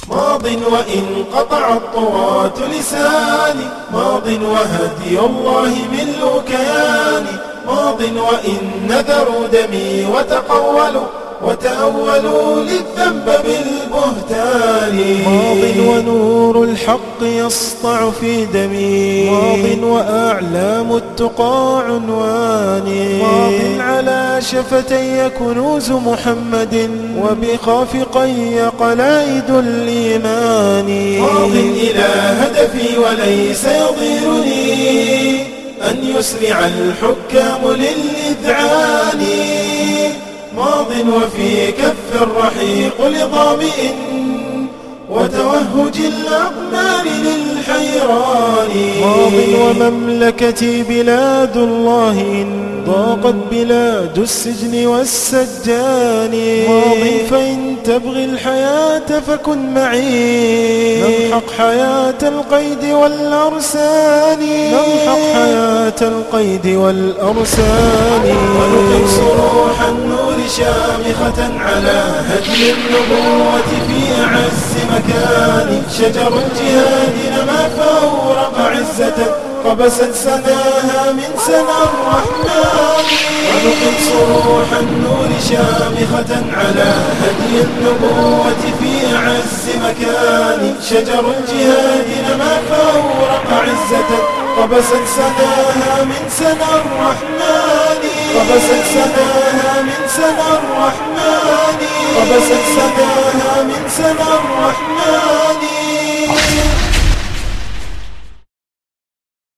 ماض وإن قطع الطغاة لساني، ماض وهدي الله ملء كياني، ماض وإن نذروا دمي وتأولوا للذنب بالبهتان، ماض ونور الحق يسطع في دمي، ماض وأعلام التقى عنواني، ماض على شفتي كنوز محمد وبخافقي قلائد الإيمان، ماض إلى هدفي وليس يضيرني أن يسرع الحكام للإذعان، ماض وفي كف الرحيق لظامئ وتوهج الأقمار للحيران، ماض ومملكتي بلاد الله إن ضاقت بلاد السجن والسجان، ماض فإن تبغي الحياة فكن معي، نمحق حياة القيد والأرسال، نمحق حياة القيد والأرسال، ونقم صروح النور شامخة على هدي النبوة في أعز مكان، شجر الجهاد نما فأورق عزة قبست سناها من سنا الرحمن، ونقم صروح النور شامخة على هدي النبوة في أعز مكان، شجر الجهاد نما فأورق عزة قبست سناها من سنا الرحمن، قبست سناها من سنا الرحمن، قبست سناها من سنا الرحمن.